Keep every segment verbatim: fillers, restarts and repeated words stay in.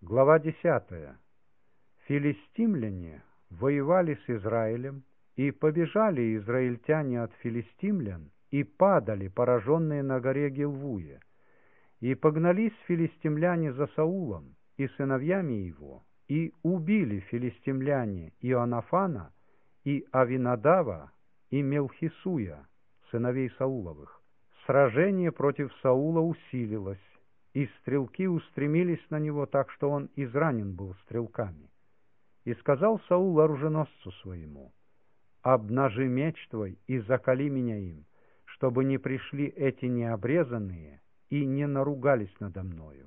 Глава десятая. Филистимляне воевали с Израилем, и побежали израильтяне от филистимлян, и падали, пораженные на горе Гилвуе. И погнались филистимляне за Саулом и сыновьями его, и убили филистимляне Ионафана, и Авинадава, и Мелхисуя, сыновей Сауловых. Сражение против Саула усилилось, и стрелки устремились на него так, что он изранен был стрелками. И сказал Саул оруженосцу своему: «Обнажи меч твой и закали меня им, чтобы не пришли эти необрезанные и не наругались надо мною».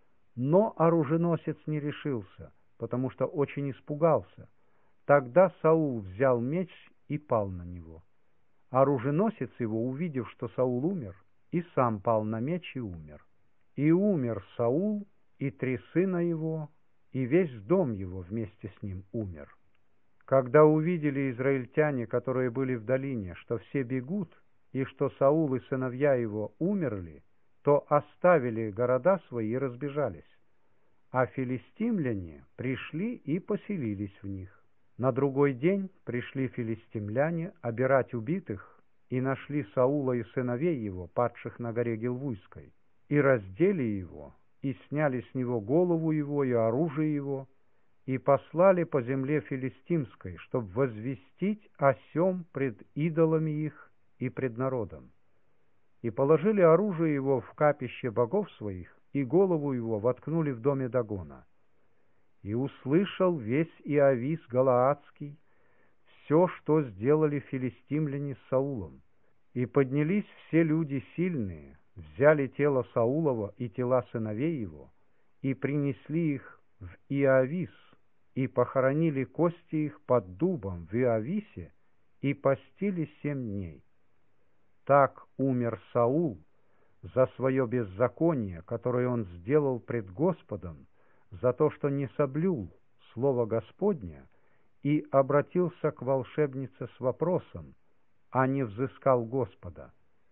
Но оруженосец не решился, потому что очень испугался. Тогда Саул взял меч и пал на него. Оруженосец его, увидев, что Саул умер, и сам пал на меч и умер. И умер Саул, и три сына его, и весь дом его вместе с ним умер. Когда увидели израильтяне, которые были в долине, что все бегут, и что Саул и сыновья его умерли, то оставили города свои и разбежались. А филистимляне пришли и поселились в них. На другой день пришли филистимляне обирать убитых, и нашли Саула и сыновей его, падших на горе Гилвуйской, и раздели его, и сняли с него голову его и оружие его, и послали по земле филистимской, чтобы возвестить о сем пред идолами их и пред народом. И положили оружие его в капище богов своих, и голову его воткнули в доме Дагона. И услышал весь Иавис Галаадский все, что сделали филистимляне с Саулом. И поднялись все люди сильные, взяли тело Саулова и тела сыновей его, и принесли их в Иавис, и похоронили кости их под дубом в Иависе, и постили семь дней. Так умер Саул за свое беззаконие, которое он сделал пред Господом, за то, что не соблюл слово Господня и обратился к волшебнице с вопросом, а не взыскал Господа.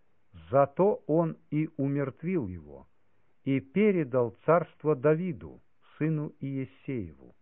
Зато он и умертвил его, и передал царство Давиду, сыну Иессееву.